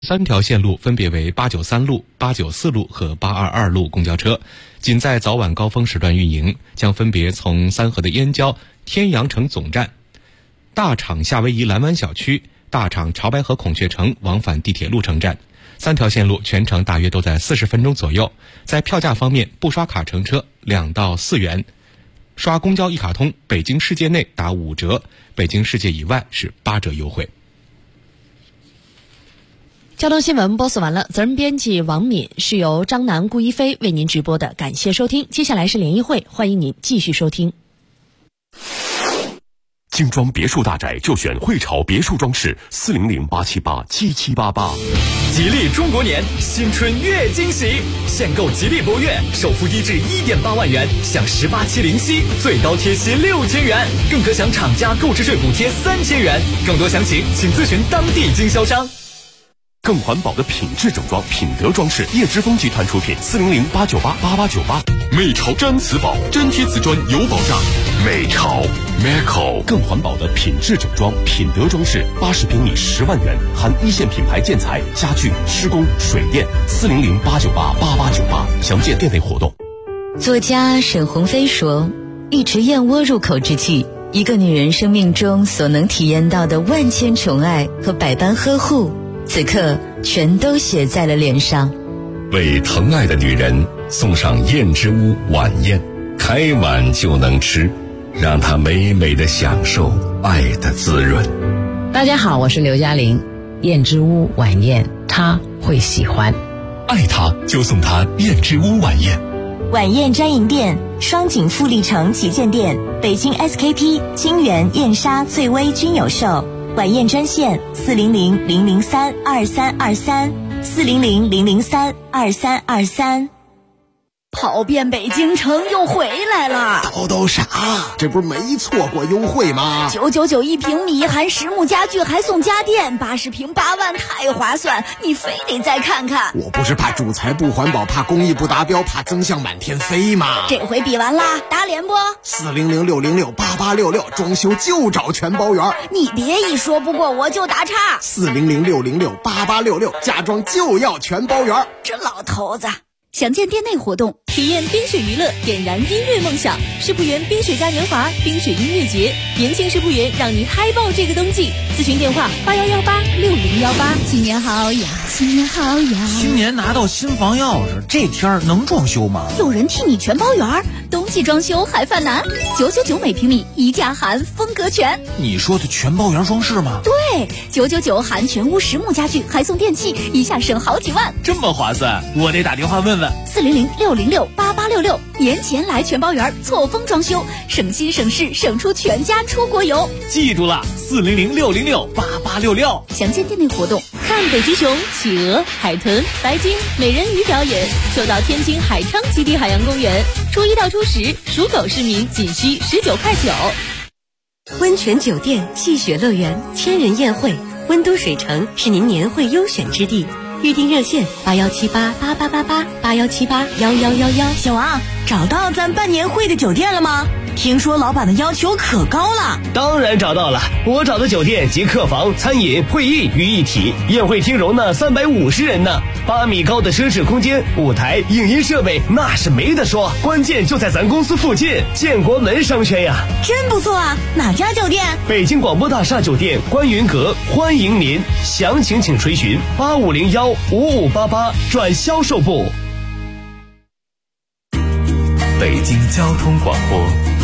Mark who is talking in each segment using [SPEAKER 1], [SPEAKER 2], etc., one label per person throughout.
[SPEAKER 1] 3条线路分别为893路、894路和822路公交车，仅在早晚高峰时段运营，将分别从三河的燕郊、天阳城总站、大厂夏威夷蓝湾小区、大厂潮白河孔雀城往返地铁鹿城站。3条线路全程大约都在40分钟左右。在票价方面，不刷卡乘车2到4元，刷公交一卡通北京世界内打5折，北京世界以外是8折优惠。
[SPEAKER 2] 交通新闻播送完了，责任编辑王敏，是由张楠、顾一飞为您直播的，感谢收听。接下来是联谊会，欢迎您继续收听。
[SPEAKER 3] 精装别墅大宅就选汇潮别墅装饰，400-878-7788。
[SPEAKER 4] 吉利中国年，新春月惊喜，限购吉利博越，首付低至1.8万元，享18期零息，最高贴息6000元，更可享厂家购置税补贴3000元。更多详情请咨询当地经销商。
[SPEAKER 3] 更环保的品质整装，品德装饰，叶之峰集团出品，400-898-8898。美潮毡瓷宝，粘贴瓷砖有保障。美潮 Meco 更环保的品质整装，品德装饰，80平米10万元，含一线品牌建材、家具、施工、水电。400-898-8898，详见店内活动。
[SPEAKER 5] 作家沈鸿飞说，一池燕窝入口之际，一个女人生命中所能体验到的万千宠爱和百般呵护，此刻全都写在了脸上。
[SPEAKER 6] 为疼爱的女人送上燕之屋晚宴，开碗就能吃，让她美美的享受爱的滋润。
[SPEAKER 7] 大家好，我是刘嘉玲。燕之屋晚宴，她会喜欢。
[SPEAKER 6] 爱她就送她燕之屋晚宴。
[SPEAKER 8] 晚宴专营店：双井富力城旗舰店、北京 SKP、金源、燕莎、翠微均有售。晚宴专线400-003-2323，400-003-2323。
[SPEAKER 9] 跑遍北京城又回来了。
[SPEAKER 10] 都啥？这不是没错过优惠吗
[SPEAKER 9] ？999一平米，含实木家具还送家电，80平8万，太划算！你非得再看看。
[SPEAKER 10] 我不是怕主材不环保，怕工艺不达标，怕增项满天飞吗？
[SPEAKER 9] 这回比完啦，打脸不
[SPEAKER 10] ？400-606-8866，装修就找全包圆。
[SPEAKER 9] 你别一说不过我就打岔。
[SPEAKER 10] 400-606-8866，家装就要全包圆。
[SPEAKER 9] 这老头子。详见店内活动，体验冰雪娱乐，点燃音乐梦想。世博园冰雪嘉年华、冰雪音乐节，年轻世博园让你嗨爆这个冬季。咨询电话81186018。新年好呀，新年好呀！
[SPEAKER 11] 新年拿到新房钥匙，这天能装修吗？
[SPEAKER 9] 有人替你全包圆，冬季装修还犯难？999每平米，一价含风格全。
[SPEAKER 11] 你说的全包圆装饰吗？
[SPEAKER 9] 对，999含全屋实木家具，还送电器，一下省好几万，
[SPEAKER 11] 这么划算！我得打电话问问。
[SPEAKER 9] 400-606-8866，年前来全包圆，错峰装修，省心省事，省出全家出国游。
[SPEAKER 11] 记住了，400-606-8866。
[SPEAKER 9] 详见店内活动，看北极熊、企鹅、海豚、白鲸、美人鱼表演，就到天津海昌基地海洋公园。初1到初10，属狗市民仅需19.9块。
[SPEAKER 12] 温泉酒店、戏雪乐园、千人宴会，温都水城是您年会优选之地。预订热线81788888，81781111。
[SPEAKER 13] 小王，找到咱办年会的酒店了吗？听说老板的要求可高了。
[SPEAKER 14] 当然找到了，我找的酒店集客房、餐饮、会议于一体，宴会厅容纳350人呢，8米高的奢侈空间，舞台、影音设备那是没得说，关键就在咱公司附近，建国门商圈呀。
[SPEAKER 13] 真不错啊，哪家酒店？
[SPEAKER 14] 北京广播大厦酒店观云阁，欢迎您，详情请垂询8501-5588转销售部。
[SPEAKER 15] 北京交通广播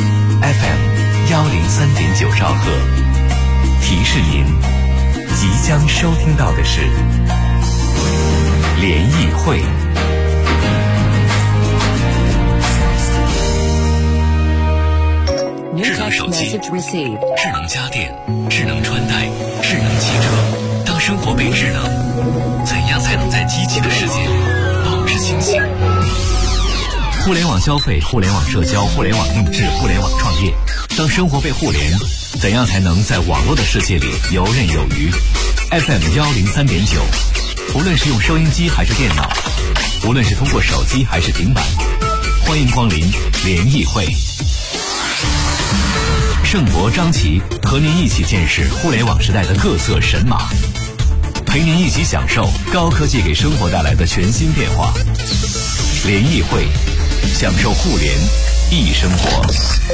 [SPEAKER 15] FM103.9兆赫，提示您即将收听到的是联谊会。智能手机、智能家电、智能穿戴、智能汽车，当生活被智能，怎样才能在机器的世界里保持清醒？互联网消费、互联网社交、互联网定制、互联网创业，当生活被互联，怎样才能在网络的世界里游刃有余？ FM103.9，无论是用收音机还是电脑，无论是通过手机还是平板，欢迎光临联谊会。盛博、张琪和您一起见识互联网时代的各色神马， 陪您一起享受高科技给生活带来的全新变化。联谊会，享受互联易生活。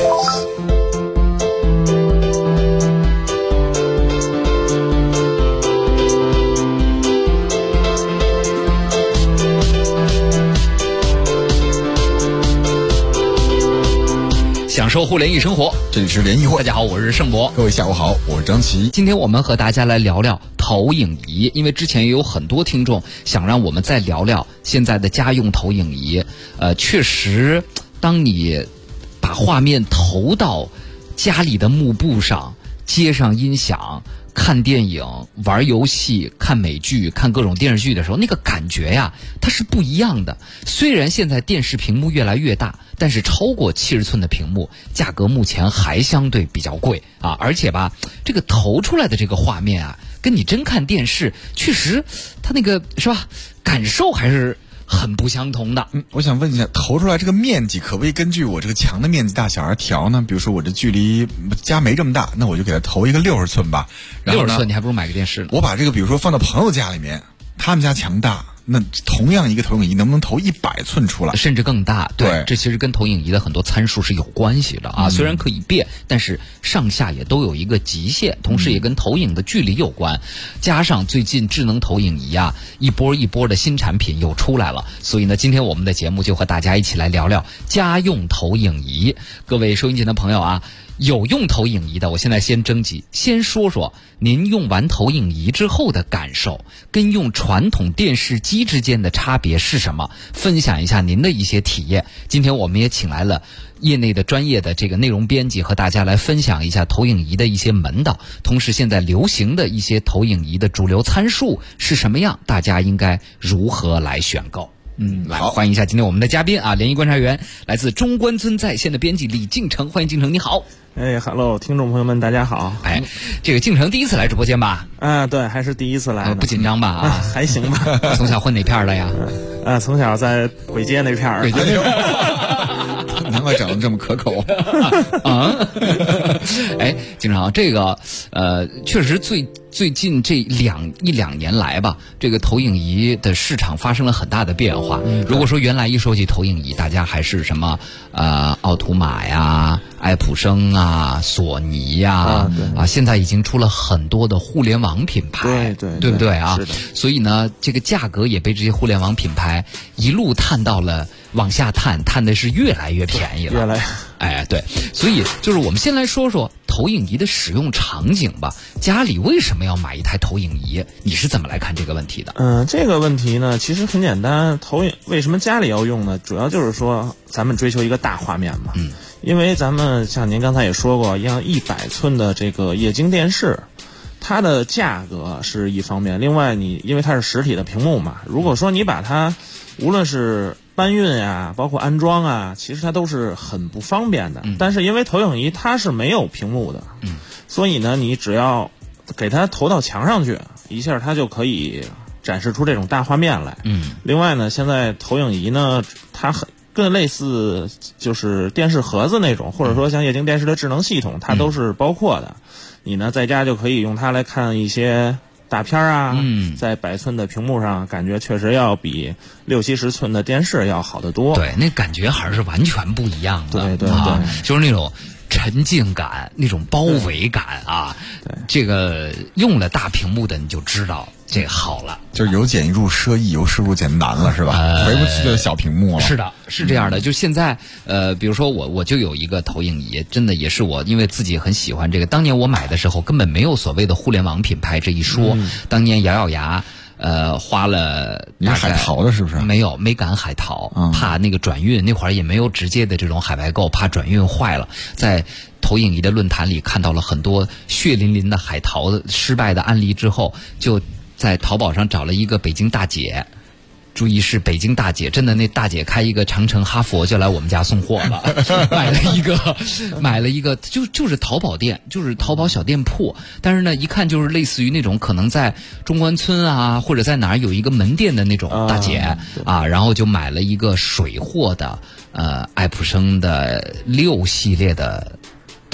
[SPEAKER 16] 享受互联易生活，
[SPEAKER 10] 这里是联谊会。
[SPEAKER 16] 大家好，我是盛博。
[SPEAKER 10] 各位下午好，我是张琪。
[SPEAKER 16] 今天我们和大家来聊聊投影仪，因为之前也有很多听众想让我们再聊聊现在的家用投影仪。确实，当你把画面投到家里的幕布上，接上音响，看电影、玩游戏、看美剧、看各种电视剧的时候，那个感觉呀，它是不一样的。虽然现在电视屏幕越来越大，但是超过70寸的屏幕价格目前还相对比较贵啊，而且吧，这个投出来的这个画面啊，跟你真看电视确实它那个是吧，感受还是很不相同的。
[SPEAKER 10] 我想问一下，投出来这个面积可不可以根据我这个墙的面积大小而调呢？比如说我这距离家没这么大，那我就给它投一个60寸吧。然后
[SPEAKER 16] 60寸你还不如买个电视呢。
[SPEAKER 10] 我把这个比如说放到朋友家里面，他们家墙大，那同样一个投影仪能不能投100寸出来，
[SPEAKER 16] 甚至更大？对，这其实跟投影仪的很多参数是有关系的啊。虽然可以变，但是上下也都有一个极限，同时也跟投影的距离有关。加上最近智能投影仪啊，一波一波的新产品又出来了，所以呢，今天我们的节目就和大家一起来聊聊家用投影仪。各位收音机的朋友啊，有用投影仪的，我现在先征集，先说说您用完投影仪之后的感受，跟用传统电视机之间的差别是什么？分享一下您的一些体验。今天我们也请来了业内的专业的这个内容编辑，和大家来分享一下投影仪的一些门道，同时现在流行的一些投影仪的主流参数是什么样，大家应该如何来选购。来欢迎一下今天我们的嘉宾啊，联谊观察员，来自中关村在线的编辑李敬成，欢迎敬成，你好。
[SPEAKER 17] Hello， 听众朋友们，大家好。
[SPEAKER 16] 这个敬成第一次来直播间吧？
[SPEAKER 17] 对，还是第一次来的。
[SPEAKER 16] 不紧张吧？
[SPEAKER 17] 还行吧。
[SPEAKER 16] 从小混哪片的呀？
[SPEAKER 17] 从小在簋街那片儿。
[SPEAKER 10] 难怪长得这么可口
[SPEAKER 16] 啊！经常这个确实最近这一两年来吧，这个投影仪的市场发生了很大的变化。如果说原来一说起投影仪，大家还是什么奥图玛呀、爱普生啊、索尼呀现在已经出了很多的互联网品牌，对不对啊？所以呢，这个价格也被这些互联网品牌一路探到了往下探的是越来越便宜了。对，所以就是我们先来说说投影仪的使用场景吧。家里为什么要买一台投影仪？你是怎么来看这个问题的？
[SPEAKER 17] 这个问题呢，其实很简单。为什么家里要用呢？主要就是说咱们追求一个大画面嘛。因为咱们像您刚才也说过，像100寸的这个液晶电视，它的价格是一方面，另外因为它是实体的屏幕嘛，如果说你把它无论是搬运啊，包括安装啊，其实它都是很不方便的。但是因为投影仪它是没有屏幕的，所以呢，你只要给它投到墙上去，一下它就可以展示出这种大画面来。另外呢，现在投影仪呢，它更类似就是电视盒子那种，或者说像液晶电视的智能系统，它都是包括的。你呢，在家就可以用它来看一些大片啊，在100寸的屏幕上，感觉确实要比60-70寸的电视要好得多。
[SPEAKER 16] 对，那感觉还是完全不一样的。
[SPEAKER 17] 对，
[SPEAKER 16] 就是那种沉浸感，那种包围感啊。这个用了大屏幕的你就知道这好了，
[SPEAKER 10] 就是由俭入奢易，由奢入俭难了，是吧？回不去的小屏幕了。
[SPEAKER 16] 是的，是这样的。就现在，比如说我就有一个投影仪，真的也是我因为自己很喜欢这个。当年我买的时候根本没有所谓的互联网品牌这一说，当年咬咬牙。花了
[SPEAKER 10] 你海淘的是不是？
[SPEAKER 16] 没赶海淘，怕那个转运，那会儿也没有直接的这种海外购，怕转运坏了。在投影仪的论坛里看到了很多血淋淋的海淘的失败的案例之后，就在淘宝上找了一个北京大姐。注意是北京大姐，真的那大姐开一个长城哈佛就来我们家送货了，买了一个就是淘宝店，就是淘宝小店铺，但是呢一看就是类似于那种可能在中关村啊或者在哪儿有一个门店的那种大姐然后就买了一个水货的爱普生的6系列的投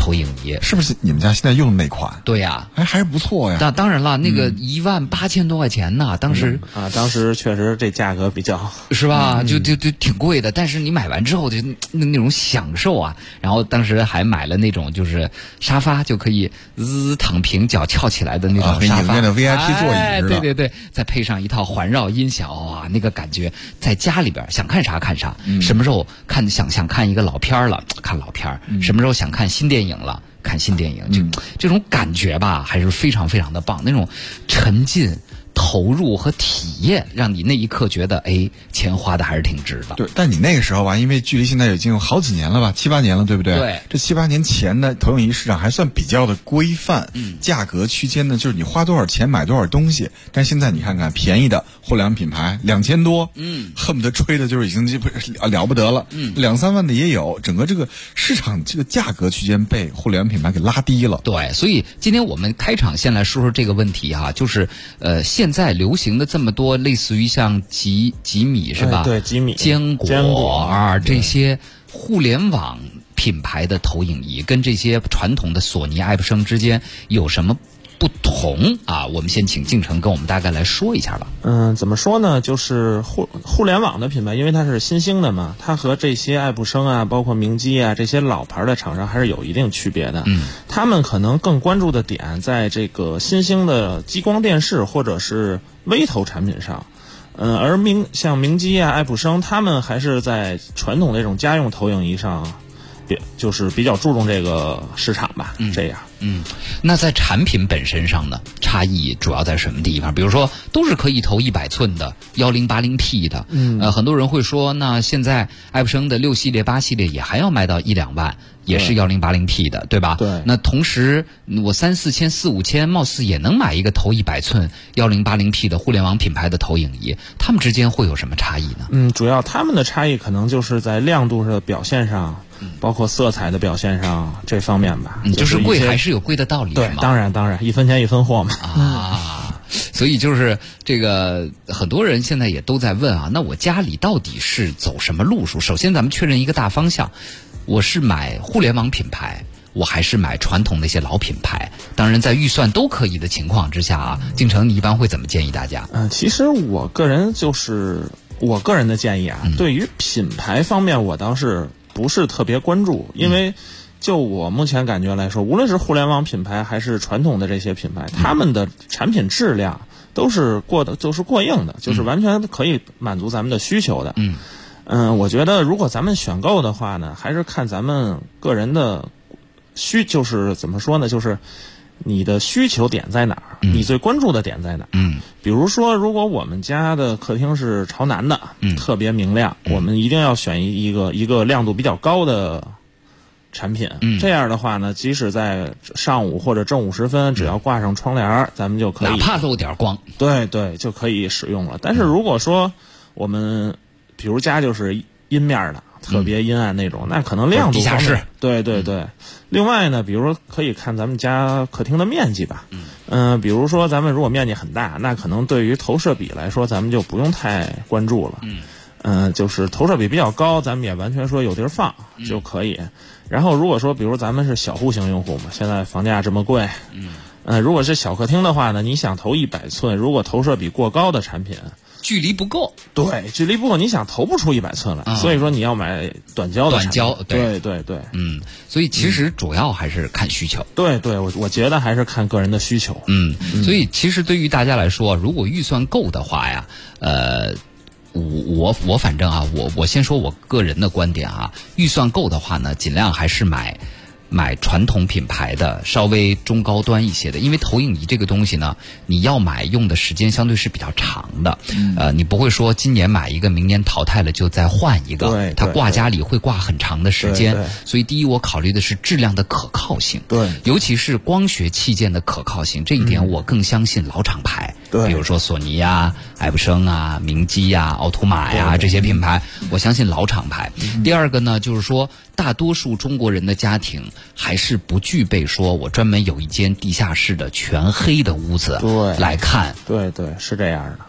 [SPEAKER 16] 投影仪。
[SPEAKER 10] 是不是你们家现在用的那款？
[SPEAKER 16] 对呀，
[SPEAKER 10] 还是不错呀。
[SPEAKER 16] 当然了，那个18000多块钱呢，当时
[SPEAKER 17] 当时确实这价格比较
[SPEAKER 16] 是吧？就挺贵的，但是你买完之后就那种享受啊。然后当时还买了那种就是沙发，就可以躺平脚翘起来的那种沙发，
[SPEAKER 10] 影院的 VIP 座椅
[SPEAKER 16] 对对对，再配上一套环绕音响，哇，那个感觉在家里边想看啥看啥，什么时候想看一个老片了，看老片，什么时候想看新电影了，看新电影，就这种感觉吧，还是非常非常的棒，那种沉浸、投入和体验，让你那一刻觉得，哎，钱花的还是挺值的。
[SPEAKER 10] 对，但你那个时候吧，因为距离现在已经有好几年了吧，7、8年了，对不对？
[SPEAKER 16] 对。
[SPEAKER 10] 这7、8年前的投影仪市场还算比较的规范，价格区间呢，就是你花多少钱买多少东西。但现在你看看，便宜的互联网品牌2000多，恨不得吹的就是已经了不得了，2、3万的也有。整个这个市场这个价格区间被互联网品牌给拉低了。
[SPEAKER 16] 对，所以今天我们开场先来说说这个问题哈，就是现在流行的这么多类似于像吉米是吧？
[SPEAKER 17] 对，吉米、
[SPEAKER 16] 坚果啊这些互联网品牌的投影仪，跟这些传统的索尼、爱普生之间有什么不同啊？我们先请敬成跟我们大概来说一下吧。
[SPEAKER 17] 怎么说呢？就是互联网的品牌，因为它是新兴的嘛，它和这些爱普生啊，包括明基啊这些老牌的厂商还是有一定区别的。他们可能更关注的点在这个新兴的激光电视或者是微投产品上。而像明基啊、爱普生，他们还是在传统那种家用投影仪上，就是比较注重这个市场吧。这样。
[SPEAKER 16] 那在产品本身上呢，差异主要在什么地方？比如说，都是可以投100寸的1080P 的，很多人会说，那现在爱普生的6系列、8系列也还要卖到1、2万，也是1080P 的，对吧？
[SPEAKER 17] 对。
[SPEAKER 16] 那同时，我3、4千、4、5千，貌似也能买一个投100寸1080P 的互联网品牌的投影仪，它们之间会有什么差异呢？
[SPEAKER 17] 主要它们的差异可能就是在亮度的表现上。包括色彩的表现上这方面吧，
[SPEAKER 16] 就是贵还是有贵的道理，
[SPEAKER 17] 对，当然，1分钱1分货嘛。
[SPEAKER 16] 所以就是这个，很多人现在也都在问啊，那我家里到底是走什么路数？首先，咱们确认一个大方向，我是买互联网品牌，我还是买传统那些老品牌？当然，在预算都可以的情况之下啊，敬成，你一般会怎么建议大家？
[SPEAKER 17] 其实我个人的建议啊，对于品牌方面，我倒是不是特别关注，因为就我目前感觉来说，无论是互联网品牌还是传统的这些品牌，他们的产品质量都是过硬的，就是完全可以满足咱们的需求的。我觉得如果咱们选购的话呢，还是看咱们个人的就是怎么说呢，就是你的需求点在哪儿，你最关注的点在哪儿。比如说，如果我们家的客厅是朝南的，特别明亮，我们一定要选一个亮度比较高的产品。这样的话呢，即使在上午或者正午时分，只要挂上窗帘，咱们就可以，
[SPEAKER 16] 哪怕漏点光，
[SPEAKER 17] 对，就可以使用了。但是如果说我们比如家就是阴面的，特别阴暗那种，那可能亮度
[SPEAKER 16] 地下室，
[SPEAKER 17] 对。另外呢，比如说可以看咱们家客厅的面积吧。比如说咱们如果面积很大，那可能对于投射比来说，咱们就不用太关注了。就是投射比比较高，咱们也完全说有地儿放就可以。然后如果说，比如咱们是小户型用户嘛，现在房价这么贵，如果是小客厅的话呢，你想投100寸，如果投射比过高的产品，
[SPEAKER 16] 距离不够，
[SPEAKER 17] 对，距离不够，你想投不出100寸来，所以说你要买短焦的产品。对，
[SPEAKER 16] 所以其实主要还是看需求。
[SPEAKER 17] 对，我觉得还是看个人的需求。
[SPEAKER 16] 所以其实对于大家来说，如果预算够的话呀，我反正啊，我先说我个人的观点啊，预算够的话呢，尽量还是买传统品牌的，稍微中高端一些的，因为投影仪这个东西呢，你要买用的时间相对是比较长的，你不会说今年买一个，明年淘汰了就再换一个，
[SPEAKER 17] 对，
[SPEAKER 16] 它挂家里会挂很长的时间，所以第一我考虑的是质量的可靠性，
[SPEAKER 17] 对，
[SPEAKER 16] 尤其是光学器件的可靠性，这一点我更相信老厂牌，比如说索尼呀、爱普生啊、明基呀、奥图玛呀这些品牌，我相信老厂牌。第二个呢，就是说大多数中国人的家庭还是不具备说我专门有一间地下室的全黑的屋子来看，
[SPEAKER 17] 对，是这样的。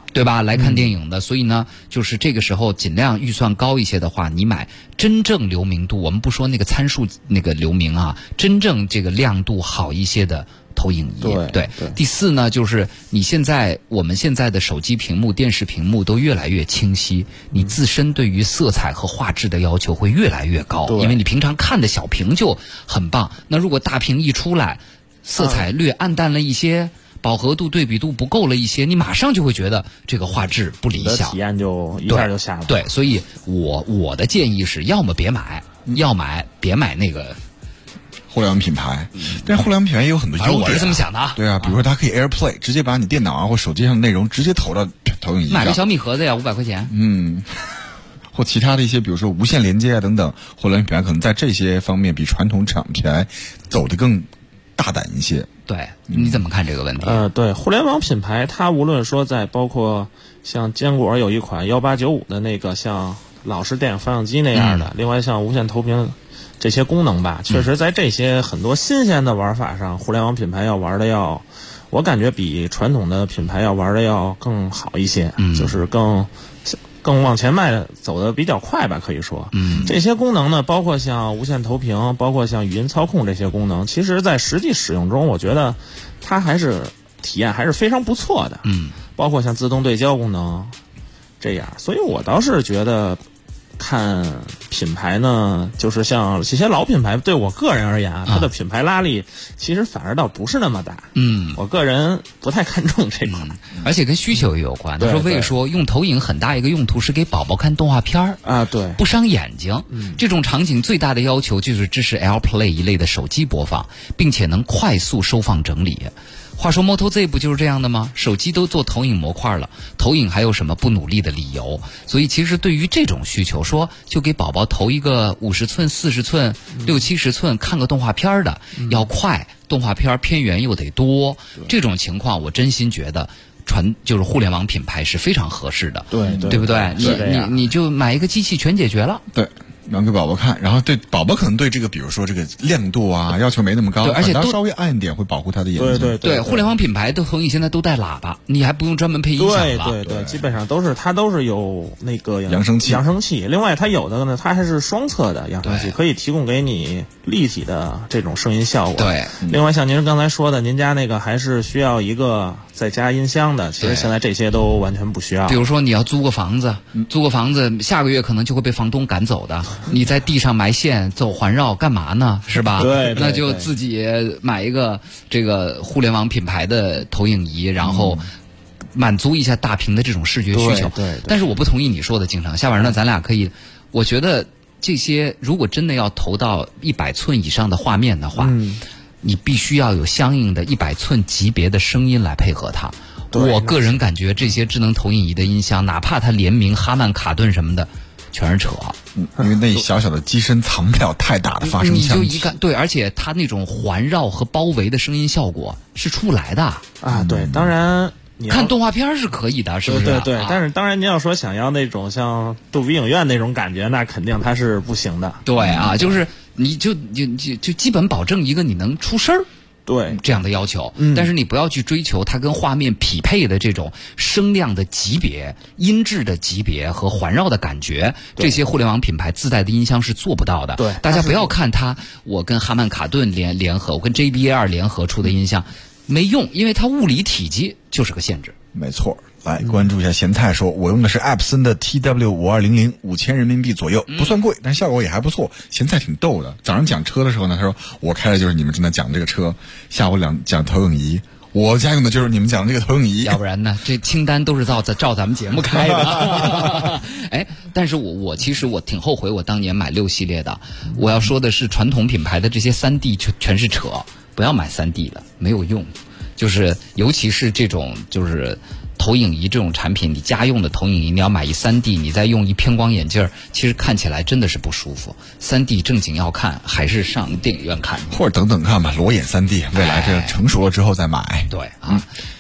[SPEAKER 16] 对吧？来看电影的，所以呢，就是这个时候尽量预算高一些的话，你买真正流明度，我们不说那个参数那个流明啊，真正这个亮度好一些的投影仪。对。第四呢，就是我们现在的手机屏幕、电视屏幕都越来越清晰，你自身对于色彩和画质的要求会越来越高，因为你平常看的小屏就很棒，那如果大屏一出来，色彩略暗淡了一些。饱和度、对比度不够了一些，你马上就会觉得这个画质不理想，
[SPEAKER 17] 体验就一下就下来了。
[SPEAKER 16] 对，所以我的建议是，要么别买，要买别买那个
[SPEAKER 10] 互联网品牌。但是互联网品牌也有很多优点，
[SPEAKER 16] 我是这么想的啊。
[SPEAKER 10] 对啊，比如说它可以 AirPlay， 直接把你电脑啊或手机上的内容直接投到投影仪上。
[SPEAKER 16] 买个小米盒子呀，500块钱。
[SPEAKER 10] 或其他的一些，比如说无线连接啊等等，互联网品牌可能在这些方面比传统厂牌走得更大胆一些。
[SPEAKER 16] 对，你怎么看这个问题？
[SPEAKER 17] 对，互联网品牌它无论说在包括像坚果有一款1895的那个像老式电影放映机那样的，另外像无线投屏这些功能吧，确实在这些很多新鲜的玩法上，互联网品牌要玩的我感觉比传统的品牌要玩的要更好一些，就是更往前迈走的比较快吧，可以说。这些功能呢，包括像无线投屏，包括像语音操控这些功能，其实在实际使用中，我觉得它还是体验还是非常不错的。包括像自动对焦功能这样，所以我倒是觉得看品牌呢，就是像这些老品牌，对我个人而言，它的品牌拉力其实反而倒不是那么大。我个人不太看重这款，
[SPEAKER 16] 而且跟需求也有关。他说为说用投影很大一个用途是给宝宝看动画片
[SPEAKER 17] 啊，对，
[SPEAKER 16] 不伤眼睛。这种场景最大的要求就是支持 AirPlay 一类的手机播放，并且能快速收放整理。话说 Moto Z 不就是这样的吗？手机都做投影模块了，投影还有什么不努力的理由？所以其实对于这种需求，说就给宝宝投一个50寸、40寸、60-70寸看个动画片的，要快，动画片片源又得多，这种情况我真心觉得就是互联网品牌是非常合适的，对不对？你就买一个机器全解决了。
[SPEAKER 10] 对。然后给宝宝看，然后对宝宝可能对这个，比如说这个亮度啊要求没那么高，
[SPEAKER 16] 而且
[SPEAKER 10] 稍微暗一点会保护他的眼睛。
[SPEAKER 17] 对，
[SPEAKER 16] 互联网品牌的投影现在都带喇叭，你还不用专门配音响了。
[SPEAKER 17] 对，基本上它都是有那个
[SPEAKER 10] 扬声
[SPEAKER 17] 器。另外它有的呢，它还是双侧的扬声器，可以提供给你立体的这种声音效果。
[SPEAKER 16] 对，
[SPEAKER 17] 另外像您刚才说的，您家那个还是需要一个再加音箱的，其实现在这些都完全不需要。
[SPEAKER 16] 比如说你要租个房子，下个月可能就会被房东赶走的。你在地上埋线走环绕干嘛呢？是吧？
[SPEAKER 17] 对，
[SPEAKER 16] 那就自己买一个这个互联网品牌的投影仪，然后满足一下大屏的这种视觉需求。
[SPEAKER 17] 对。
[SPEAKER 16] 但是我不同意你说的，经常下晚上咱俩可以，我觉得这些如果真的要投到100寸以上的画面的话，你必须要有相应的100寸级别的声音来配合它。我个人感觉这些智能投影仪的音箱，哪怕它联名哈曼卡顿什么的，全是扯。
[SPEAKER 10] 因为那小小的机身藏不了太大的发声腔体。
[SPEAKER 16] 你就一看，对，而且它那种环绕和包围的声音效果是出不来的
[SPEAKER 17] 啊。对，当然
[SPEAKER 16] 看动画片是可以的，是不是？
[SPEAKER 17] 对，但是当然您要说想要那种像杜比影院那种感觉，那肯定它是不行的。
[SPEAKER 16] 对啊，就是你就基本保证一个你能出声儿。
[SPEAKER 17] 对，
[SPEAKER 16] 这样的要求，但是你不要去追求它跟画面匹配的这种声量的级别、音质的级别和环绕的感觉，这些互联网品牌自带的音箱是做不到的。
[SPEAKER 17] 对，
[SPEAKER 16] 大家不要看我跟哈曼卡顿联合，我跟 JBL 联合出的音箱没用，因为它物理体积就是个限制。
[SPEAKER 10] 没错。来关注一下咸菜说，我用的是艾普森的 TW5200 5000人民币左右，不算贵，但效果也还不错。咸菜挺逗的，早上讲车的时候呢，他说我开的就是你们正在讲这个车，下午讲投影仪，我家用的就是你们讲的这个投影仪，
[SPEAKER 16] 要不然呢这清单都是照咱们节目开的。但是我其实我挺后悔我当年买6系列的。我要说的是传统品牌的这些3D 全是扯，不要买3D 的，没有用。就是尤其是这种就是投影仪这种产品，你家用的投影仪，你要买一3D，你再用一偏光眼镜，其实看起来真的是不舒服。3D 正经要看，还是上电影院看，
[SPEAKER 10] 或者等看吧，裸眼3D，未来这成熟了之后再买。
[SPEAKER 16] 对啊。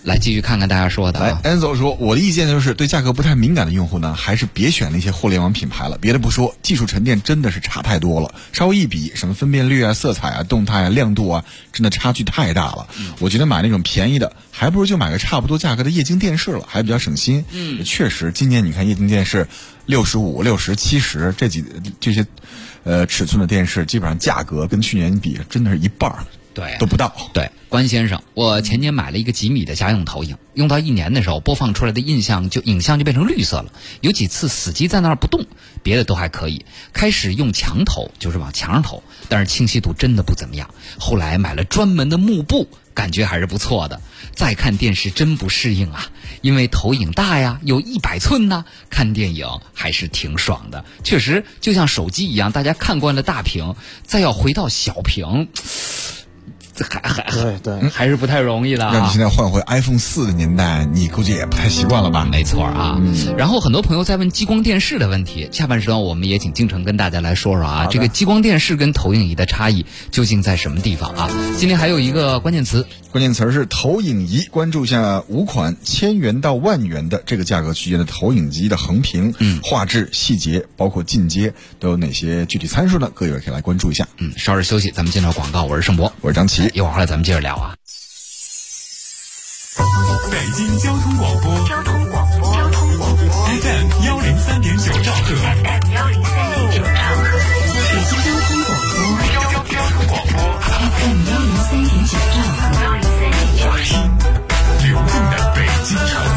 [SPEAKER 16] 来继续看看大家说的。
[SPEAKER 10] 来 ，Enzo 说，我的意见就是，对价格不太敏感的用户呢，还是别选那些互联网品牌了。别的不说，技术沉淀真的是差太多了。稍微一比，什么分辨率啊、色彩啊、动态啊、亮度啊，真的差距太大了。我觉得买那种便宜的，还不如就买个差不多价格的液晶电视了，还比较省心。确实，今年你看液晶电视65、60、70这些尺寸的电视，基本上价格跟去年比，真的是一半儿。
[SPEAKER 16] 对，
[SPEAKER 10] 都不到。
[SPEAKER 16] 对，关先生，我前年买了一个几米的家用投影，用到1年的时候，播放出来的影像就变成绿色了。有几次死机在那儿不动，别的都还可以。开始用墙投，就是往墙上投，但是清晰度真的不怎么样。后来买了专门的幕布，感觉还是不错的。再看电视真不适应啊，因为投影大呀，有100寸呢，看电影还是挺爽的。确实，就像手机一样，大家看惯了大屏，再要回到小屏。
[SPEAKER 17] 对，
[SPEAKER 16] 还是不太容易的。
[SPEAKER 10] 让你现在换回 iPhone 4的年代，你估计也不太习惯了吧？
[SPEAKER 16] 没错啊。然后很多朋友在问激光电视的问题，下半时段我们也请京城跟大家来说说啊，这个激光电视跟投影仪的差异究竟在什么地方啊？今天还有一个关键词
[SPEAKER 10] 是投影仪，关注一下5款1000元到10000元的这个价格区间的投影机的横屏、画质、细节，包括进阶都有哪些具体参数呢？各位可以来关注一下。
[SPEAKER 16] 稍事休息，咱们进到广告。我是盛博，
[SPEAKER 10] 我是张琪。
[SPEAKER 16] 一会儿回来咱们接着聊啊。
[SPEAKER 3] 北京交通广播FM 103.9兆赫，北京交通广播 FM 103.9兆赫，听流动的北京城。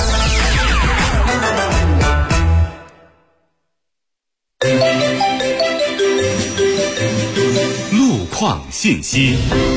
[SPEAKER 3] 路况信息。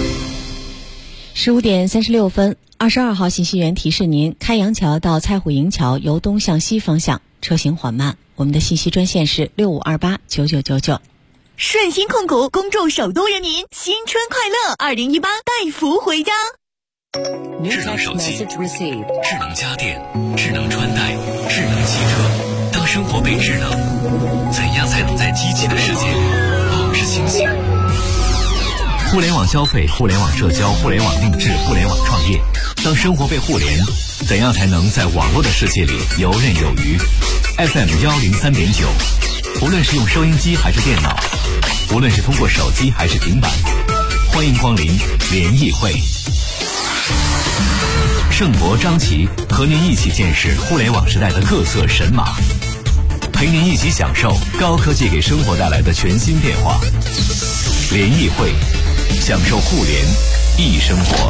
[SPEAKER 2] 15点36分，22号信息源提示您：开阳桥到蔡虎营桥由东向西方向车行缓慢。我们的信息专线是65289999。
[SPEAKER 13] 顺鑫控股恭祝首都人民新春快乐，2018带福回家。
[SPEAKER 15] 智能手机、智能家电、智能穿戴、智能汽车，当生活被智能，怎样才能在机器的世界里保持清醒？互联网消费、互联网社交、互联网定制、互联网创业，当生活被互联，怎样才能在网络的世界里游刃有余？ FM 103.9，无论是用收音机还是电脑，无论是通过手机还是平板，欢迎光临联谊会。盛博、张琪和您一起见识互联网时代的各色神马，陪您一起享受高科技给生活带来的全新变化。联谊会，享受互联易生活。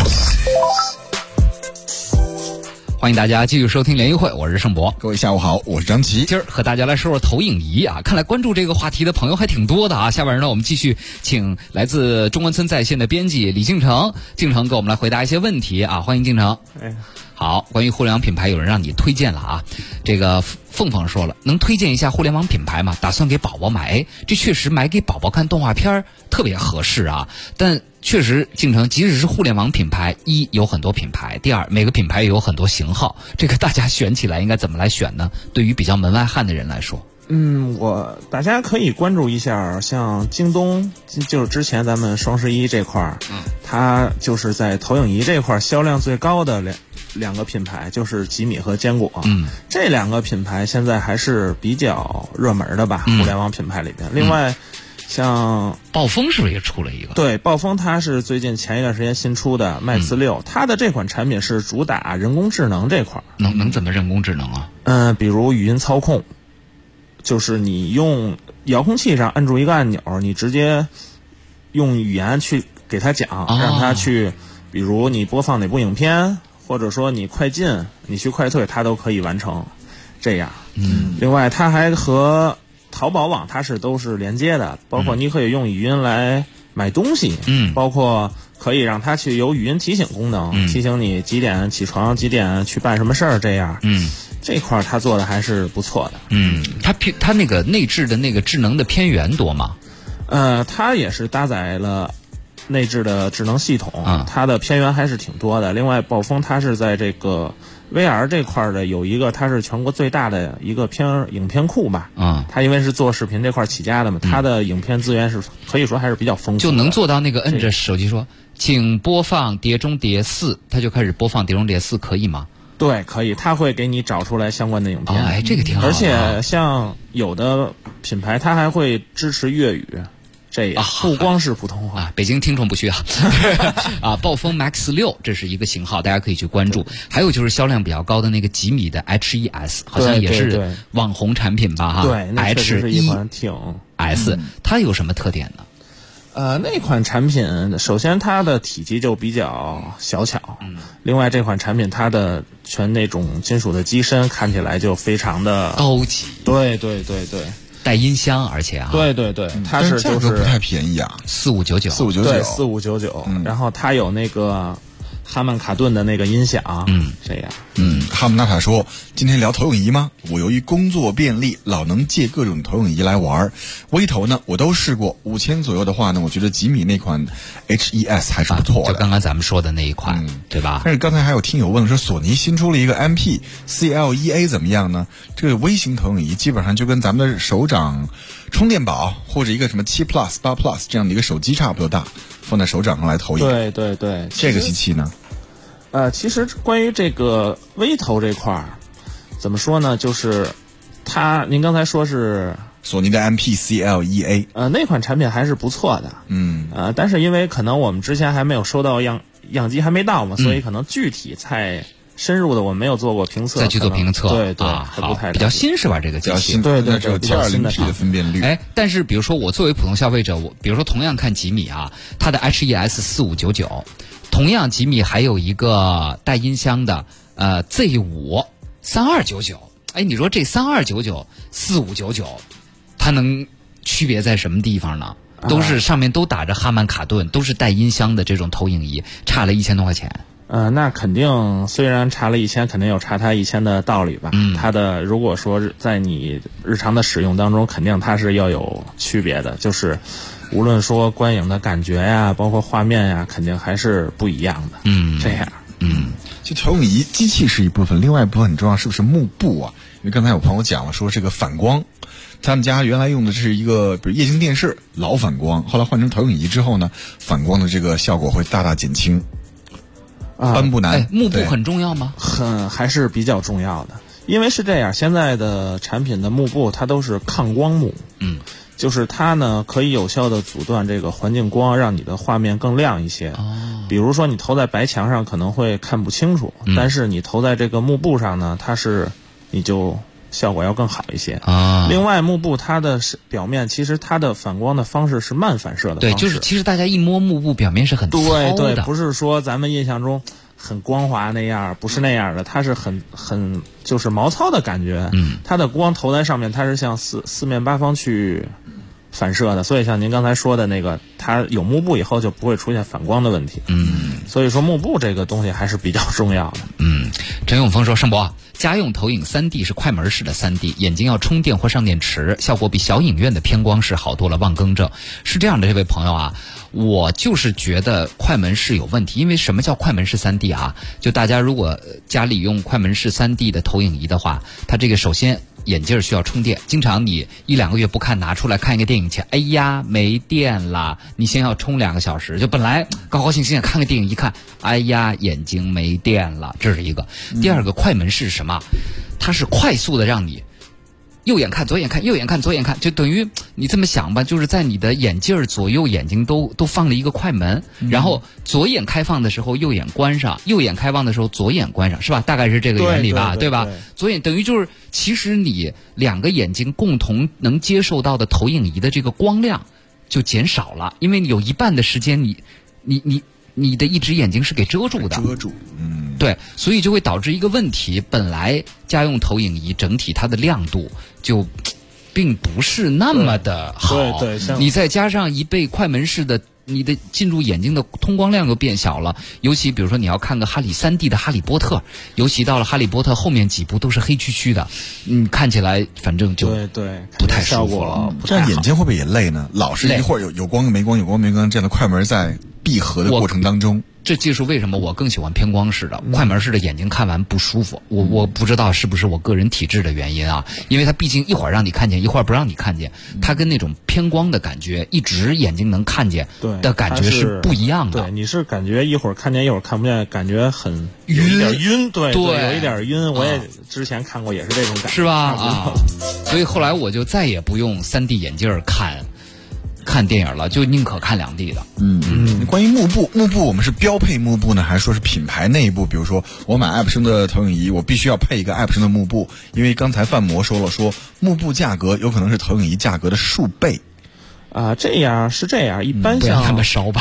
[SPEAKER 16] 欢迎大家继续收听联谊会，我是盛博。
[SPEAKER 10] 各位下午好，我是张琪。
[SPEAKER 16] 今儿和大家来说说投影仪啊，看来关注这个话题的朋友还挺多的啊。下边呢，我们继续请来自中关村在线的编辑李敬成，敬成给我们来回答一些问题啊。欢迎敬成。好，关于互联网品牌，有人让你推荐了啊。这个凤凤说了，能推荐一下互联网品牌吗？打算给宝宝买，这确实买给宝宝看动画片特别合适啊。但确实，敬成，即使是互联网品牌，一有很多品牌，第二每个品牌也有很多型号，这个大家选起来应该怎么来选呢？对于比较门外汉的人来说。
[SPEAKER 17] 大家可以关注一下，像京东，就是之前咱们双11这块儿，它就是在投影仪这块销量最高的两个品牌，就是吉米和坚果。这两个品牌现在还是比较热门的吧，互联网品牌里边。另外，像
[SPEAKER 16] 暴风是不是也出了一个？
[SPEAKER 17] 对，暴风它是最近前一段时间新出的麦兹6，它的这款产品是主打人工智能这块。
[SPEAKER 16] 能怎么人工智能啊？
[SPEAKER 17] 比如语音操控。就是你用遥控器上按住一个按钮，你直接用语言去给他讲，让他去，比如你播放哪部影片，或者说你快进，你去快退，它都可以完成。这样，另外它还和淘宝网都是连接的，包括你可以用语音来买东西，包括可以让它去有语音提醒功能，提醒你几点起床，几点去办什么事儿，这样。这块它做的还是不错的。
[SPEAKER 16] 它那个内置的那个智能的片源多吗？
[SPEAKER 17] 它也是搭载了内置的智能系统，它的片源还是挺多的。另外，暴风它是在这个 VR 这块的有一个，它是全国最大的一个影片库吧。它因为是做视频这块起家的嘛，它的影片资源是可以说还是比较丰富的。
[SPEAKER 16] 就能做到那个摁着手机说，请播放《碟中谍4》，它就开始播放《碟中谍4》，可以吗？
[SPEAKER 17] 对，可以，它会给你找出来相关的影片。
[SPEAKER 16] 这个挺好的。
[SPEAKER 17] 而且像有的品牌，它还会支持粤语。这也不光是普通话
[SPEAKER 16] 北京听众不需要暴风 Max 6这是一个型号，大家可以去关注。还有就是销量比较高的那个吉米的 H1S， 好像也是网红产品吧？
[SPEAKER 17] 对，那确实是一款挺
[SPEAKER 16] S， 它有什么特点呢？
[SPEAKER 17] 那款产品首先它的体积就比较小巧，另外这款产品它的全那种金属的机身看起来就非常的
[SPEAKER 16] 高级。
[SPEAKER 17] 对。
[SPEAKER 16] 带音箱，而且
[SPEAKER 17] 对，它是就是
[SPEAKER 10] 不太便宜啊
[SPEAKER 16] ，4599，
[SPEAKER 17] 对，4599，然后它有那个哈曼卡顿的那个音响，这样。
[SPEAKER 10] 哈姆纳塔说，今天聊投影仪吗？我由于工作便利，老能借各种投影仪来玩。微投呢，我都试过，5000左右的话呢，我觉得吉米那款 H1S 还是不错的。
[SPEAKER 16] 就刚刚咱们说的那一款，对吧？
[SPEAKER 10] 但是刚才还有听友问说，索尼新出了一个 MP CL1A 怎么样呢？这个微型投影仪基本上就跟咱们的手掌充电宝或者一个什么7 Plus 8 Plus 这样的一个手机差不多大，放在手掌上来投影。
[SPEAKER 17] 对，
[SPEAKER 10] 这个机器呢？
[SPEAKER 17] 其实关于这个微投这块儿，怎么说呢？就是您刚才说是
[SPEAKER 10] 索尼的 MP CL1A，
[SPEAKER 17] 那款产品还是不错的。但是因为可能我们之前还没有收到样机还没到嘛，所以可能具体太深入的我们没有做过评测，
[SPEAKER 16] 再去做评测。
[SPEAKER 17] 对，还不太
[SPEAKER 16] 比较新是吧？这个机器，
[SPEAKER 17] 对，
[SPEAKER 10] 比较新的 720P 的分辨率。
[SPEAKER 16] 但是比如说我作为普通消费者，比如说同样看吉米啊，它的 H1S 4599。同样，吉米还有一个带音箱的Z5 3299。你说这3299、4599，它能区别在什么地方呢？都是上面都打着哈曼卡顿，都是带音箱的这种投影仪，差了1000多块钱。
[SPEAKER 17] 那肯定，虽然差了1000，肯定有差它1000的道理吧。它的如果说在你日常的使用当中，肯定它是要有区别的，就是无论说观影的感觉呀，包括画面呀，肯定还是不一样的。这样。
[SPEAKER 10] 就投影仪机器是一部分，另外一部分很重要，是不是幕布啊？因为刚才有朋友讲了，说这个反光，他们家原来用的是一个比如液晶电视老反光，后来换成投影仪之后呢，反光的这个效果会大大减轻。搬不难。
[SPEAKER 16] 幕布很重要吗？
[SPEAKER 17] 还是比较重要的，因为是这样，现在的产品的幕布它都是抗光幕，就是它呢可以有效的阻断这个环境光，让你的画面更亮一些。比如说你投在白墙上可能会看不清楚，但是你投在这个幕布上呢，你就效果要更好一些。另外幕布它的表面其实它的反光的方式是慢反射的方式。
[SPEAKER 16] 对，就是其实大家一摸幕布表面是很糙的。
[SPEAKER 17] 对，不是说咱们印象中很光滑那样，不是那样的，它是很就是毛糙的感觉。它的光投在上面，它是向四面八方去反射的，所以像您刚才说的那个，它有幕布以后就不会出现反光的问题。所以说幕布这个东西还是比较重要的。
[SPEAKER 16] 陈永峰说，盛博，家用投影 3D 是快门式的 3D， 眼睛要充电或上电池，效果比小影院的偏光式好多了，望更正。是这样的，这位朋友啊，我就是觉得快门式有问题。因为什么叫快门式 3D 啊？就大家如果家里用快门式 3D 的投影仪的话，它这个首先眼镜需要充电，经常你1-2个月不看，拿出来看一个电影前，哎呀没电了，你先要充2个小时，就本来高高兴兴看个电影，一看，哎呀眼睛没电了，这是一个。第二个，快门是什么？它是快速的让你右眼看左眼看，右眼看左眼看，就等于你这么想吧，就是在你的眼镜左右眼睛都放了一个快门，然后左眼开放的时候右眼关上，右眼开放的时候左眼关上，是吧？大概是这个原理吧， 对吧？左眼等于就是其实你2个眼睛共同能接受到的投影仪的这个光亮就减少了，因为你有一半的时间你的一只眼睛是给遮住的。对，所以就会导致一个问题，本来家用投影仪整体它的亮度就并不是那么的好，你再加上一倍快门式的，你的进入眼睛的通光量又变小了。尤其比如说你要看个3D 的哈利波特，尤其到了哈利波特后面几部都是黑黢黢的，看起来反正就不太舒服了。
[SPEAKER 10] 这样眼睛会不会也累呢？老是一会儿有光没光，有光没光，这样的快门在闭合的过程当中。
[SPEAKER 16] 这技术为什么我更喜欢偏光式的？快门式的眼睛看完不舒服，我不知道是不是我个人体质的原因啊？因为它毕竟一会儿让你看见，一会儿不让你看见，它跟那种偏光的感觉，一直眼睛能看见的感觉是不一样的。
[SPEAKER 17] 对，你是感觉一会儿看见一会儿看不见，感觉很有一点晕，对，有一点晕。我也之前看过，也是这种感觉，
[SPEAKER 16] 是吧？啊，所以后来我就再也不用3D 眼镜看电影了，就宁可看2D 的。
[SPEAKER 10] 关于幕布我们是标配幕布呢，还是说是品牌内部？比如说我买爱普生的投影仪，我必须要配一个爱普生的幕布，因为刚才范魔说了，说幕布价格有可能是投影仪价格的数倍。
[SPEAKER 17] 这样，一般像
[SPEAKER 16] 他们烧吧，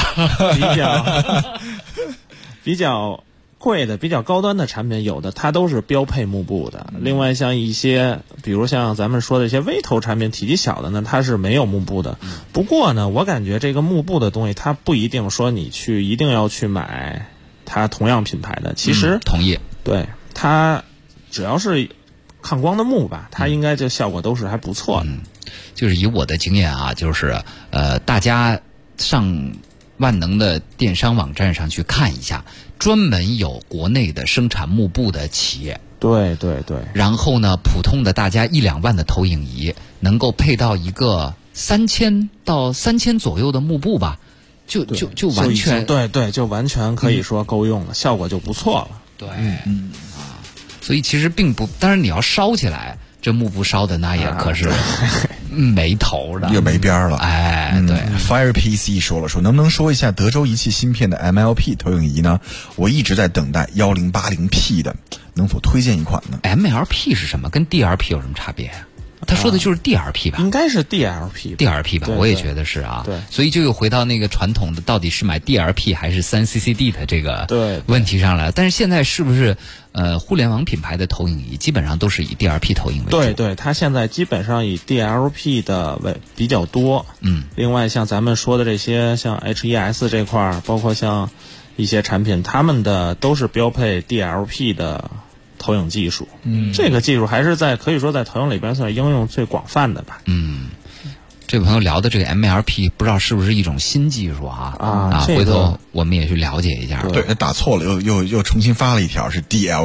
[SPEAKER 17] 比较贵的、比较高端的产品，有的它都是标配幕布的。另外，像一些，比如像咱们说的一些微头产品，体积小的呢，它是没有幕布的。不过呢，我感觉这个幕布的东西，它不一定说你一定要去买它同样品牌的。其实，
[SPEAKER 16] 同意。
[SPEAKER 17] 对，它只要是抗光的幕吧，它应该就效果都是还不错的。
[SPEAKER 16] 就是以我的经验啊，就是大家上万能的电商网站上去看一下，专门有国内的生产幕布的企业。
[SPEAKER 17] 对。
[SPEAKER 16] 然后呢，普通的大家1-2万的投影仪能够配到一个3000到3000左右的幕布吧，就完全
[SPEAKER 17] 对，就完全可以说够用了，效果就不错了。
[SPEAKER 16] 对，所以其实并不，当然你要烧起来，这幕布烧的那也可是没头的，
[SPEAKER 10] 又没边了。
[SPEAKER 16] 对。
[SPEAKER 10] Fire PC 说能不能说一下德州仪器芯片的 MLP 投影仪呢？我一直在等待1080P 的，能否推荐一款呢？
[SPEAKER 16] MLP 是什么？跟 DLP 有什么差别呀？他说的就是 DLP 吧？
[SPEAKER 17] 应该是 DLP
[SPEAKER 16] 吧？我也觉得是啊。对，所以就又回到那个传统的，到底是买 DLP 还是3CCD 的这个问题上来。但是现在是不是互联网品牌的投影仪基本上都是以 DLP 投影为主？
[SPEAKER 17] 对，它现在基本上以 DLP 的比较多。另外像咱们说的这些，像 HES 这块，包括像一些产品，他们的都是标配 DLP 的投影技术。这个技术还是可以说在投影里边算是应用最广泛的吧。
[SPEAKER 16] 这位朋友聊的这个 MLP 不知道是不是一种新技术回头我们也去了解一下。
[SPEAKER 10] 对，他打错了，又重新发了一条，是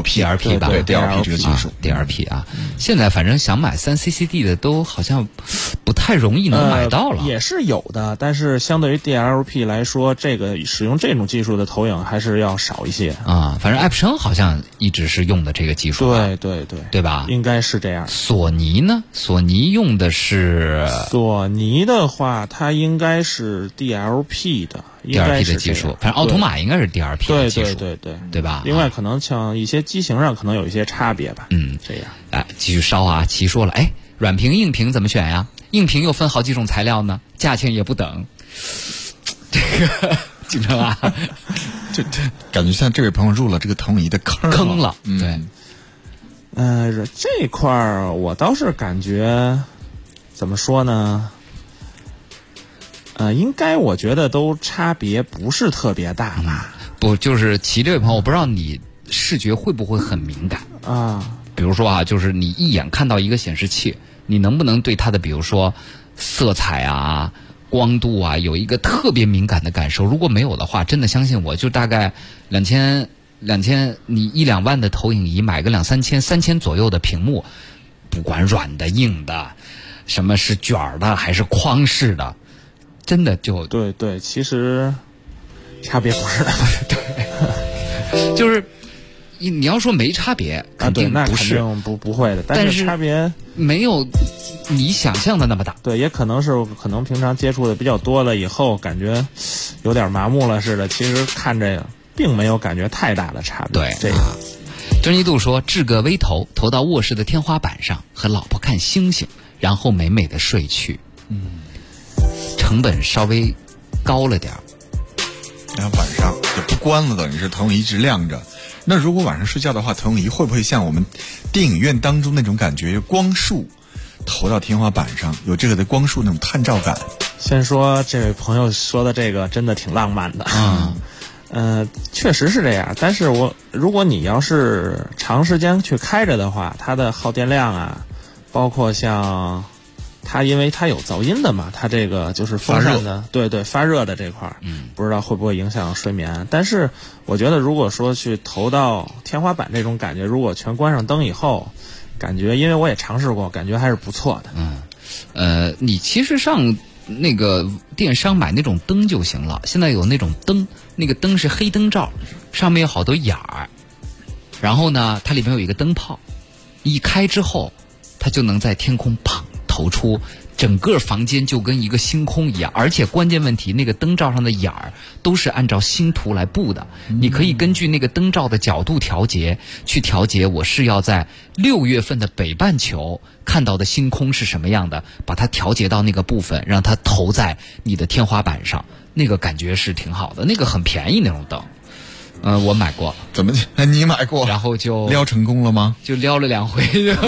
[SPEAKER 10] DLP
[SPEAKER 16] 吧？
[SPEAKER 10] 对 DLP 这个技术
[SPEAKER 16] ，DLP 啊。现在反正想买3CCD 的都好像不太容易能买到了。
[SPEAKER 17] 也是有的，但是相对于 DLP 来说，这个使用这种技术的投影还是要少一些
[SPEAKER 16] 啊。反正爱普生好像一直是用的这个技术。对吧？
[SPEAKER 17] 应该是这样。
[SPEAKER 16] 索尼呢？索尼用的是
[SPEAKER 17] 索尼的话，它应该是 DLP 的
[SPEAKER 16] 技术，反正奥图玛应该是 DLP 的技术，对吧？
[SPEAKER 17] 另外可能像一些机型上可能有一些差别吧。这样。
[SPEAKER 16] 继续烧啊！齐说了，软屏硬屏怎么选呀？硬屏又分好几种材料呢，价钱也不等。这个景成啊，
[SPEAKER 10] 这感觉像这位朋友入了这个投影仪的坑
[SPEAKER 16] 了。对。
[SPEAKER 17] 这块儿我倒是感觉，怎么说呢？应该我觉得都差别不是特别大吧。
[SPEAKER 16] 不，就是齐这位朋友，我不知道你视觉会不会很敏感啊？比如说就是你一眼看到一个显示器，你能不能对它的比如说色彩啊、光度啊有一个特别敏感的感受？如果没有的话，真的相信我，就大概2000，你1-2万的投影仪买个2-3千左右的屏幕，不管软的硬的，什么是卷的还是框式的，真的就
[SPEAKER 17] 对，其实差别不是那么
[SPEAKER 16] 对，就是你要说没差别，肯定不是，
[SPEAKER 17] 那肯定不会的，但是差别
[SPEAKER 16] 没有你想象的那么大。
[SPEAKER 17] 对，也可能平常接触的比较多了以后，感觉有点麻木了似的，其实看这个并没有感觉太大的差别。
[SPEAKER 16] 对，
[SPEAKER 17] 这个
[SPEAKER 16] 珍妮度说，制个微投到卧室的天花板上，和老婆看星星，然后美美的睡去。成本稍微高了点儿。
[SPEAKER 10] 然后晚上也不关了，等于是投影仪一直亮着。那如果晚上睡觉的话，投影仪会不会像我们电影院当中那种感觉，光束投到天花板上，有这个的光束那种探照感？
[SPEAKER 17] 先说这位朋友说的这个真的挺浪漫的。确实是这样，但是如果你要是长时间去开着的话，它的耗电量啊，包括像它因为它有噪音的嘛，它这个就是风扇的，对对，发热的这块儿，不知道会不会影响睡眠。但是我觉得，如果说去投到天花板这种感觉，如果全关上灯以后，感觉因为我也尝试过，感觉还是不错的。
[SPEAKER 16] 你其实上那个电商买那种灯就行了。现在有那种灯，那个灯是黑灯罩，上面有好多眼儿，然后呢，它里面有一个灯泡，一开之后，它就能在天空砰投出，整个房间就跟一个星空一样。而且关键问题，那个灯罩上的眼儿都是按照星图来布的，你可以根据那个灯罩的角度调节，去调节我是要在6月份的北半球看到的星空是什么样的，把它调节到那个部分，让它投在你的天花板上，那个感觉是挺好的。那个很便宜那种灯。我买过。
[SPEAKER 10] 怎么？你买过？
[SPEAKER 16] 然后就
[SPEAKER 10] 撩成功了吗？
[SPEAKER 16] 就撩了2回。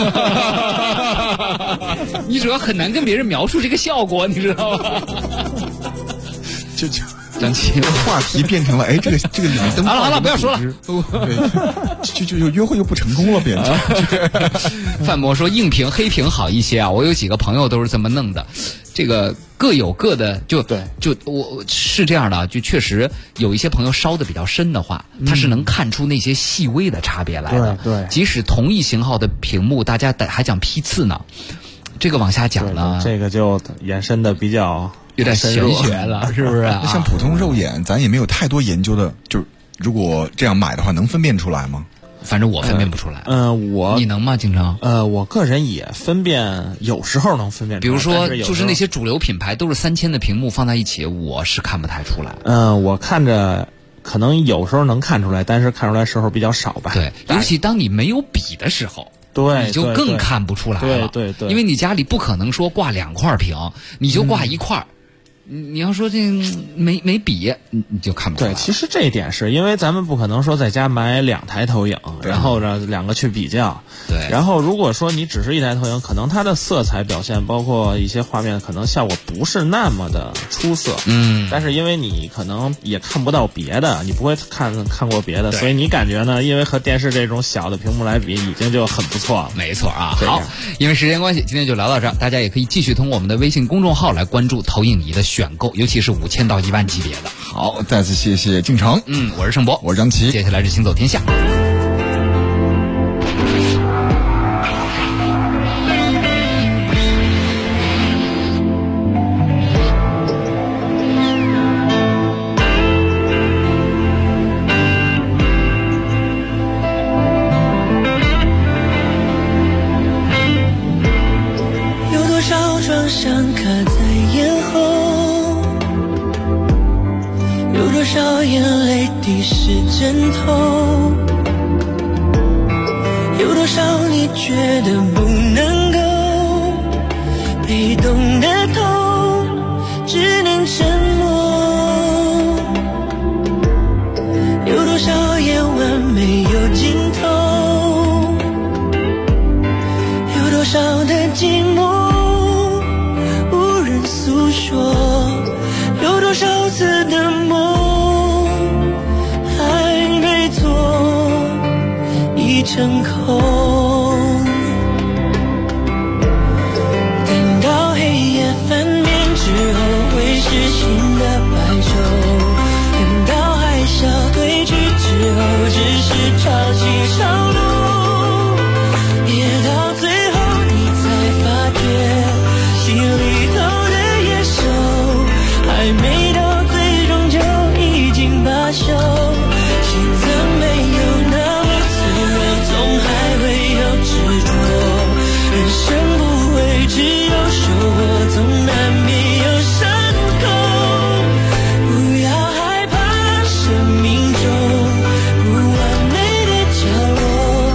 [SPEAKER 16] 你主要很难跟别人描述这个效果，你知道吗？
[SPEAKER 10] 就
[SPEAKER 16] 张琪，
[SPEAKER 10] 话题变成了这个里面灯泡。
[SPEAKER 16] 好了，不要说了。
[SPEAKER 10] 就约会又不成功了，变成。
[SPEAKER 16] 范博说硬屏黑屏好一些啊，我有几个朋友都是这么弄的。这个各有各的，就我是这样的，就确实有一些朋友烧的比较深的话，他是能看出那些细微的差别来的。
[SPEAKER 17] 对，
[SPEAKER 16] 即使同一型号的屏幕，大家还讲批次呢，这个往下讲呢，
[SPEAKER 17] 这个就延伸的比较
[SPEAKER 16] 有点玄学了，是不是？
[SPEAKER 10] 像普通肉眼，咱也没有太多研究的，就是如果这样买的话，能分辨出来吗？
[SPEAKER 16] 反正我分辨不出来。你能吗，经常？
[SPEAKER 17] 我个人也分辨，有时候能分辨出来。
[SPEAKER 16] 比如说，就是那些主流品牌都是3000的屏幕放在一起，我是看不太出来。
[SPEAKER 17] 我看着可能有时候能看出来，但是看出来时候比较少吧。
[SPEAKER 16] 对，尤其当你没有笔的时候。
[SPEAKER 17] 对，
[SPEAKER 16] 你就更看不出来了。
[SPEAKER 17] 对，
[SPEAKER 16] 因为你家里不可能说挂2块屏，你就挂1块。你要说这没笔，你就看不出来。
[SPEAKER 17] 对，其实这一点是因为咱们不可能说在家买2台投影，然后呢2个去比较。
[SPEAKER 16] 对。
[SPEAKER 17] 然后如果说你只是1台投影，可能它的色彩表现，包括一些画面，可能效果不是那么的出色。但是因为你可能也看不到别的，你不会看过别的，所以你感觉呢？因为和电视这种小的屏幕来比，已经就很不错了。
[SPEAKER 16] 没错啊。好，因为时间关系，今天就聊到这儿。大家也可以继续通过我们的微信公众号来关注投影仪的选购，尤其是5000到1万级别的。
[SPEAKER 10] 好，再次谢谢敬成。
[SPEAKER 16] 我是盛博，
[SPEAKER 10] 我是张琪。
[SPEAKER 16] 接下来是行走天下。
[SPEAKER 18] 有多少创伤卡在咽喉，有多少眼泪滴湿枕头，有多少你觉得不能够，被动的痛只能沉默，有多少夜晚没有尽头，有多少的寂寞无人诉说，有多少次的梦还被做一场空，等到黑夜翻面之后会是新的白昼，等到海啸退去之后只是潮起潮落，也到最后你才发觉心里头的野兽还没到最终就已经罢休，心脏没有那么脆弱，总还会有执着，人生不会只有收获，总难免有伤口，不要害怕生命中不完美的角落，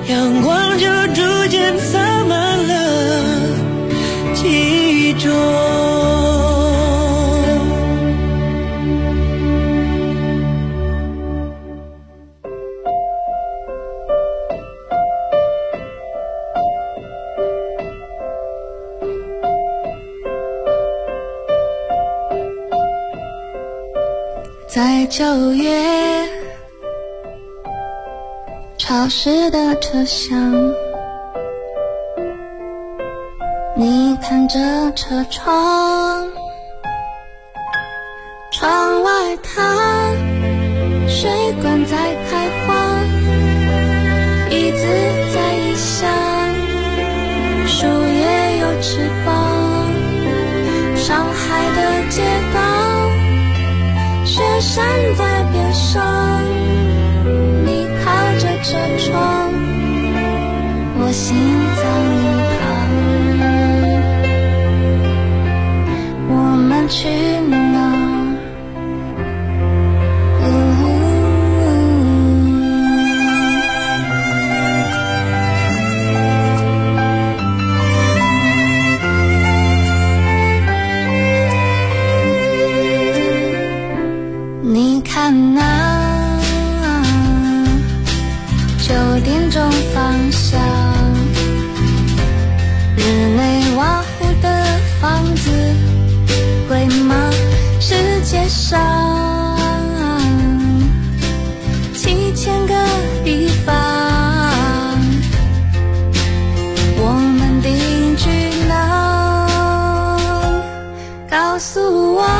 [SPEAKER 18] 阳光就逐渐洒满了记忆中。
[SPEAKER 19] 在9月潮湿的车厢，你看着车窗，窗外它水管在开花，椅子在异乡，树叶有翅膀，上海的街道，雪山在边上，你靠着车窗，我心脏旁，我们去哪儿？你看那9点钟方向，日内瓦湖的房子贵吗？世界上7000个地方，我们定居哪？告诉我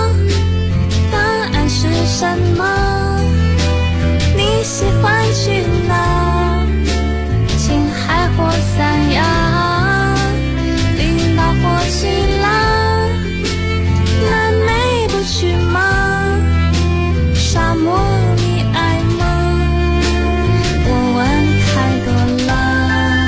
[SPEAKER 19] 是什么？你喜欢去哪？青海或三亚，冰岛或希腊，南美不去吗？沙漠你爱吗？我问太多了。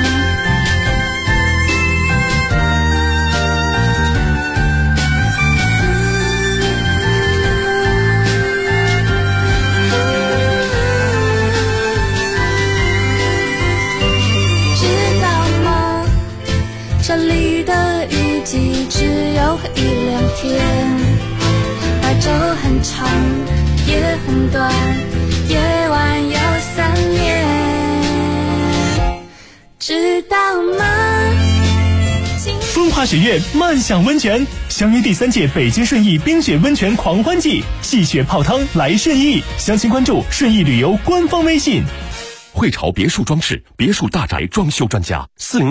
[SPEAKER 19] 这里的雨季只有1-2天，白昼很长，夜很短，夜晚有3年，知道吗？
[SPEAKER 20] 风华雪月漫享温泉，相约第3届北京顺义冰雪温泉狂欢季，戏雪泡汤来顺义，详情关注顺义旅游官方微信。
[SPEAKER 3] 汇潮别墅装饰，别墅大宅装修专家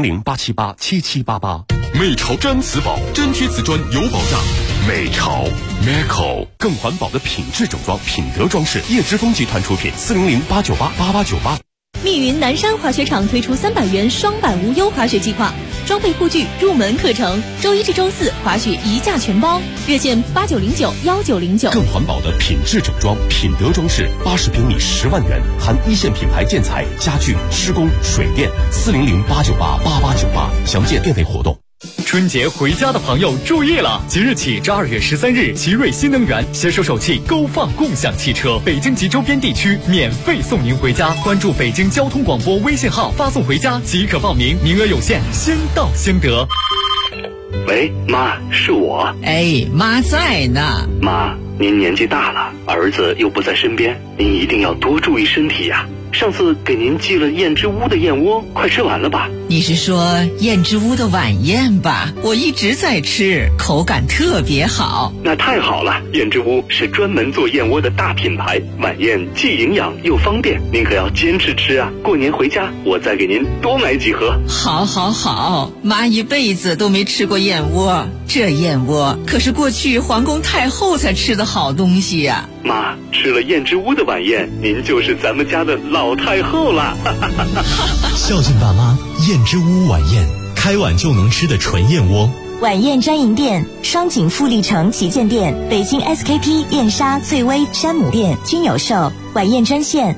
[SPEAKER 3] ，400-878-7788。美潮毡瓷宝，真贴瓷砖有保障。美潮 Meco 更环保的品质整装，品德装饰，叶之峰集团出品，400-898-8898。
[SPEAKER 9] 密云南山滑雪场推出300元双板无忧滑雪计划，装备护具入门课程，周1至周4滑雪1价全包，热线8909-1909。
[SPEAKER 3] 更环保的品质整装，品德装饰，80平米10万元，含1线品牌建材、家具、施工、水电，400-898-8898。详见店内活动。
[SPEAKER 4] 春节回家的朋友注意了！即日起至2月13日，奇瑞新能源携手手气勾放共享汽车，北京及周边地区免费送您回家。关注北京交通广播微信号，发送回家即可报名，名额有限，先到先得。
[SPEAKER 21] 喂，妈，是我。
[SPEAKER 22] 哎，妈在呢。
[SPEAKER 21] 妈，您年纪大了，儿子又不在身边，您一定要多注意身体呀。上次给您寄了燕之屋的燕窝，快吃完了吧？
[SPEAKER 22] 你是说燕之屋的晚宴吧？我一直在吃，口感特别好。
[SPEAKER 21] 那太好了，燕之屋是专门做燕窝的大品牌，晚宴既营养又方便，您可要坚持吃啊！过年回家我再给您多买几盒。
[SPEAKER 22] 好好好，妈一辈子都没吃过燕窝，这燕窝可是过去皇宫太后才吃的好东西呀。
[SPEAKER 21] 妈，吃了燕之屋的晚宴，您就是咱们家的老太后了。
[SPEAKER 23] 孝敬爸妈，燕之屋晚宴，开碗就能吃的纯燕窝。
[SPEAKER 8] 晚宴专营店：双井富力城旗舰店、北京 SKP 燕莎、翠微、山姆店均有售。晚宴专线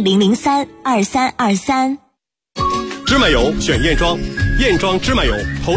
[SPEAKER 8] ：400-003-2323，400-003-2323。
[SPEAKER 3] 芝麻油选燕庄，燕庄芝麻油投